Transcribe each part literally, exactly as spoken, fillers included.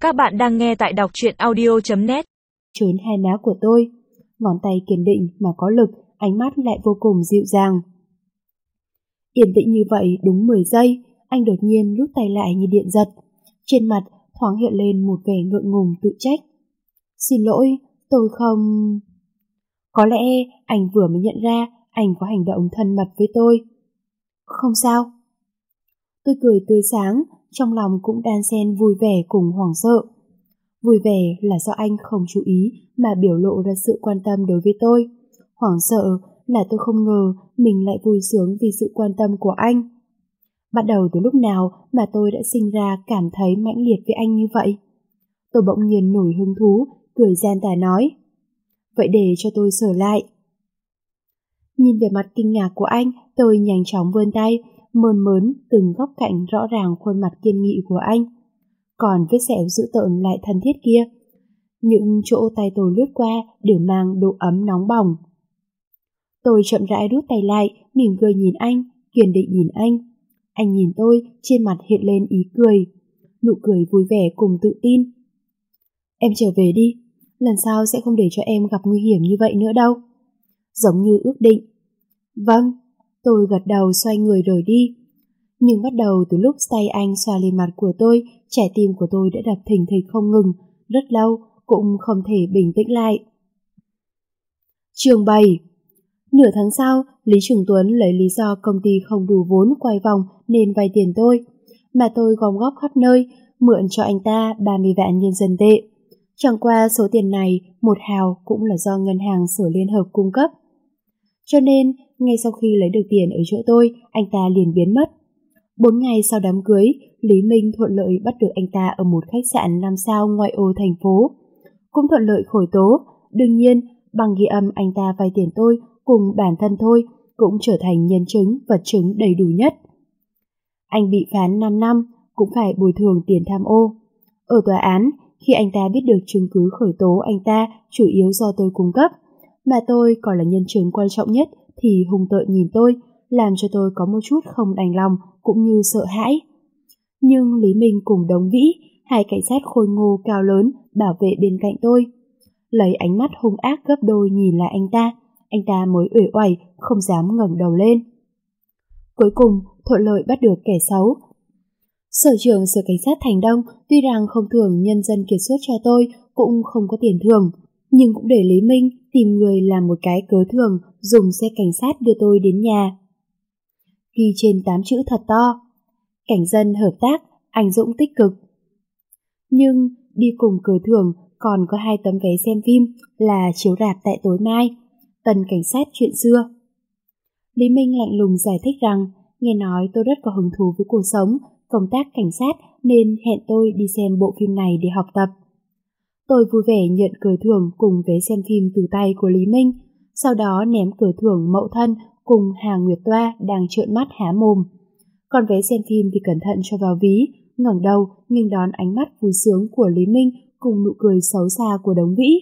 Các bạn đang nghe tại đọc truyện audio chấm net. Trốn hai má của tôi, ngón tay kiên định mà có lực, ánh mắt lại vô cùng dịu dàng. Yên tĩnh như vậy đúng mười giây, anh đột nhiên rút tay lại như điện giật. Trên mặt thoáng hiện lên một vẻ ngượng ngùng tự trách. Xin lỗi, tôi không... Có lẽ anh vừa mới nhận ra anh có hành động thân mật với tôi. Không sao. Tôi cười tươi sáng, trong lòng cũng đan xen vui vẻ cùng hoảng sợ. Vui vẻ là do anh không chú ý mà biểu lộ ra sự quan tâm đối với tôi. Hoảng sợ là tôi không ngờ mình lại vui sướng vì sự quan tâm của anh. Bắt đầu từ lúc nào mà tôi đã sinh ra cảm thấy mãnh liệt với anh như vậy? Tôi bỗng nhiên nổi hứng thú, cười gian tà nói. Vậy để cho tôi sửa lại. Nhìn về mặt kinh ngạc của anh, tôi nhanh chóng vươn tay, mơn mớn từng góc cạnh rõ ràng khuôn mặt kiên nghị của anh. Còn vết sẹo dữ tợn lại thân thiết kia, những chỗ tay tôi lướt qua đều mang độ ấm nóng bỏng. Tôi chậm rãi rút tay lại, mỉm cười nhìn anh, kiên định nhìn anh. Anh nhìn tôi, trên mặt hiện lên ý cười, nụ cười vui vẻ cùng tự tin. Em trở về đi, lần sau sẽ không để cho em gặp nguy hiểm như vậy nữa đâu. Giống như ước định. Vâng, tôi gật đầu xoay người rời đi. Nhưng bắt đầu từ lúc tay anh xoa lên mặt của tôi, trái tim của tôi đã đập thình thịch không ngừng, rất lâu cũng không thể bình tĩnh lại. Chương bảy. Nửa tháng sau, Lý Trường Tuấn lấy lý do công ty không đủ vốn quay vòng nên vay tiền tôi, mà tôi gom góp khắp nơi, mượn cho anh ta ba mươi vạn nhân dân tệ. Chẳng qua số tiền này, một hào cũng là do ngân hàng Sở Liên Hợp cung cấp. Cho nên, ngay sau khi lấy được tiền ở chỗ tôi, anh ta liền biến mất. Bốn ngày sau đám cưới, Lý Minh thuận lợi bắt được anh ta ở một khách sạn năm sao ngoại ô thành phố. Cũng thuận lợi khởi tố, đương nhiên, bằng ghi âm anh ta vay tiền tôi cùng bản thân tôi cũng trở thành nhân chứng, vật chứng đầy đủ nhất. Anh bị phán năm năm, cũng phải bồi thường tiền tham ô. Ở tòa án, khi anh ta biết được chứng cứ khởi tố anh ta chủ yếu do tôi cung cấp, mà tôi còn là nhân chứng quan trọng nhất thì hung tợn nhìn tôi, làm cho tôi có một chút không đành lòng cũng như sợ hãi. Nhưng Lý Minh cùng Đống Vĩ, hai cảnh sát khôi ngô cao lớn bảo vệ bên cạnh tôi, lấy ánh mắt hung ác gấp đôi nhìn lại anh ta, anh ta mới uể oải không dám ngẩng đầu lên. Cuối cùng thuận lợi bắt được kẻ xấu. Sở trưởng Sở Cảnh sát Thành Đông tuy rằng không thưởng nhân dân kiệt xuất cho tôi, cũng không có tiền thưởng, nhưng cũng để Lý Minh tìm người làm một cái cớ thưởng, dùng xe cảnh sát đưa tôi đến nhà. Ghi trên tám chữ thật to: cảnh dân hợp tác, anh dũng tích cực. Nhưng đi cùng cờ thưởng còn có hai tấm vé xem phim là chiếu rạp tại tối mai, Tần Cảnh sát chuyện xưa. Lý Minh lạnh lùng giải thích rằng nghe nói tôi rất có hứng thú với cuộc sống, công tác cảnh sát nên hẹn tôi đi xem bộ phim này để học tập. Tôi vui vẻ nhận cờ thưởng cùng vé xem phim từ tay của Lý Minh, sau đó ném cờ thưởng mậu thân cùng Hà Nguyệt Toa đang trợn mắt há mồm. Còn vé xem phim thì cẩn thận cho vào ví, ngẩng đầu nghênh đón ánh mắt vui sướng của Lý Minh cùng nụ cười xấu xa của Đống Vĩ.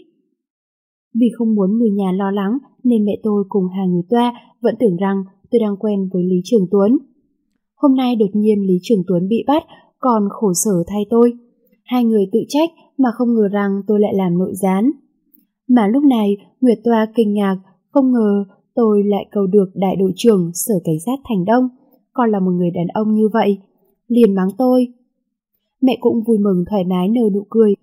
Vì không muốn người nhà lo lắng nên mẹ tôi cùng Hà Nguyệt Toa vẫn tưởng rằng tôi đang quen với Lý Trường Tuấn. Hôm nay đột nhiên Lý Trường Tuấn bị bắt, còn khổ sở thay tôi. Hai người tự trách mà không ngờ rằng tôi lại làm nội gián. Mà lúc này Nguyệt Toa kinh ngạc, không ngờ tôi lại cầu được đại đội trưởng Sở Cảnh sát Thành Đông, còn là một người đàn ông như vậy, liền mắng tôi. Mẹ cũng vui mừng thoải mái nở nụ cười.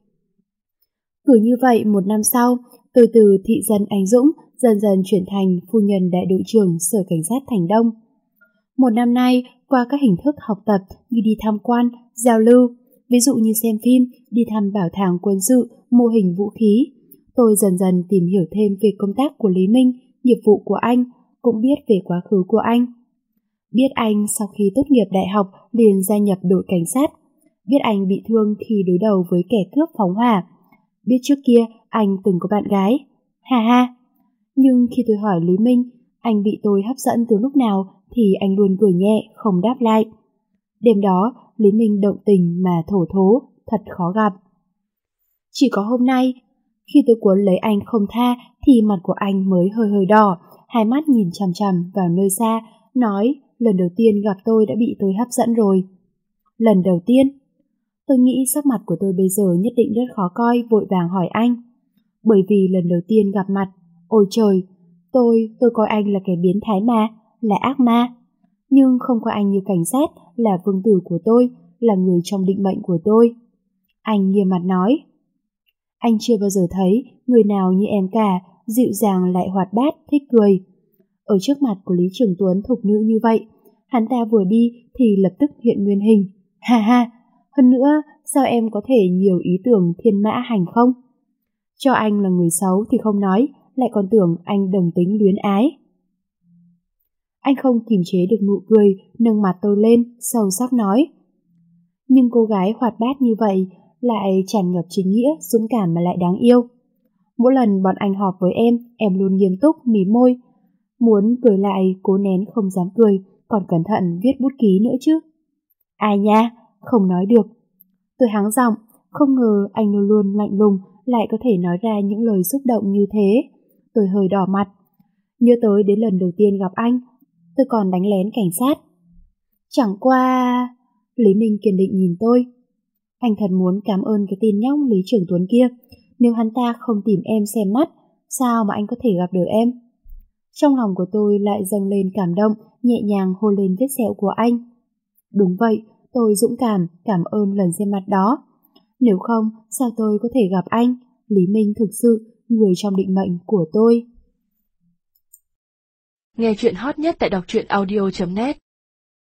Cứ như vậy một năm sau, từ từ thị dân anh Dũng dần dần chuyển thành phu nhân đại đội trưởng Sở Cảnh sát Thành Đông. Một năm nay, qua các hình thức học tập như đi tham quan, giao lưu, ví dụ như xem phim, đi thăm bảo tàng quân sự, mô hình vũ khí, tôi dần dần tìm hiểu thêm về công tác của Lý Minh, nghiệp vụ của anh, cũng biết về quá khứ của anh. Biết anh sau khi tốt nghiệp đại học liền gia nhập đội cảnh sát, biết anh bị thương khi đối đầu với kẻ cướp phóng hỏa, biết trước kia anh từng có bạn gái. Ha ha! Nhưng khi tôi hỏi Lý Minh anh bị tôi hấp dẫn từ lúc nào thì anh luôn cười nhẹ, không đáp lại. Đêm đó, Lý Minh động tình mà thổ thố, thật khó gặp. Chỉ có hôm nay, khi tôi cuốn lấy anh không tha thì mặt của anh mới hơi hơi đỏ, hai mắt nhìn chằm chằm vào nơi xa, nói lần đầu tiên gặp tôi đã bị tôi hấp dẫn rồi. Lần đầu tiên? Tôi nghĩ sắc mặt của tôi bây giờ nhất định rất khó coi, vội vàng hỏi anh. Bởi vì lần đầu tiên gặp mặt, ôi trời, tôi, tôi coi anh là kẻ biến thái mà, là ác ma. Nhưng không coi anh như cảnh sát, là vương tử của tôi, là người trong định mệnh của tôi. Anh nghiêm mặt nói. Anh chưa bao giờ thấy người nào như em cả, dịu dàng lại hoạt bát, thích cười. Ở trước mặt của Lý Trường Tuấn thục nữ như vậy, hắn ta vừa đi thì lập tức hiện nguyên hình. Ha ha, hơn nữa, sao em có thể nhiều ý tưởng thiên mã hành không? Cho anh là người xấu thì không nói, lại còn tưởng anh đồng tính luyến ái. Anh không kìm chế được nụ cười, nâng mặt tôi lên, sâu sắc nói. Nhưng cô gái hoạt bát như vậy lại tràn ngập chính nghĩa, dũng cảm mà lại đáng yêu. Mỗi lần bọn anh họp với em, em luôn nghiêm túc, mím môi. Muốn cười lại, cố nén không dám cười, còn cẩn thận viết bút ký nữa chứ. Ai nha, không nói được. Tôi hắng giọng, không ngờ anh luôn luôn lạnh lùng, lại có thể nói ra những lời xúc động như thế. Tôi hơi đỏ mặt. Nhớ tới đến lần đầu tiên gặp anh, tôi còn đánh lén cảnh sát. Chẳng qua... Lý Minh kiên định nhìn tôi. Anh thật muốn cảm ơn cái tên nhóc Lý Trường Tuấn kia. Nếu hắn ta không tìm em xem mắt, sao mà anh có thể gặp được em? Trong lòng của tôi lại dâng lên cảm động, nhẹ nhàng hôn lên vết sẹo của anh. Đúng vậy, tôi dũng cảm, cảm ơn lần xem mặt đó. Nếu không, sao tôi có thể gặp anh? Lý Minh thực sự, người trong định mệnh của tôi. Nghe chuyện hot nhất tại đọc truyện audio chấm net.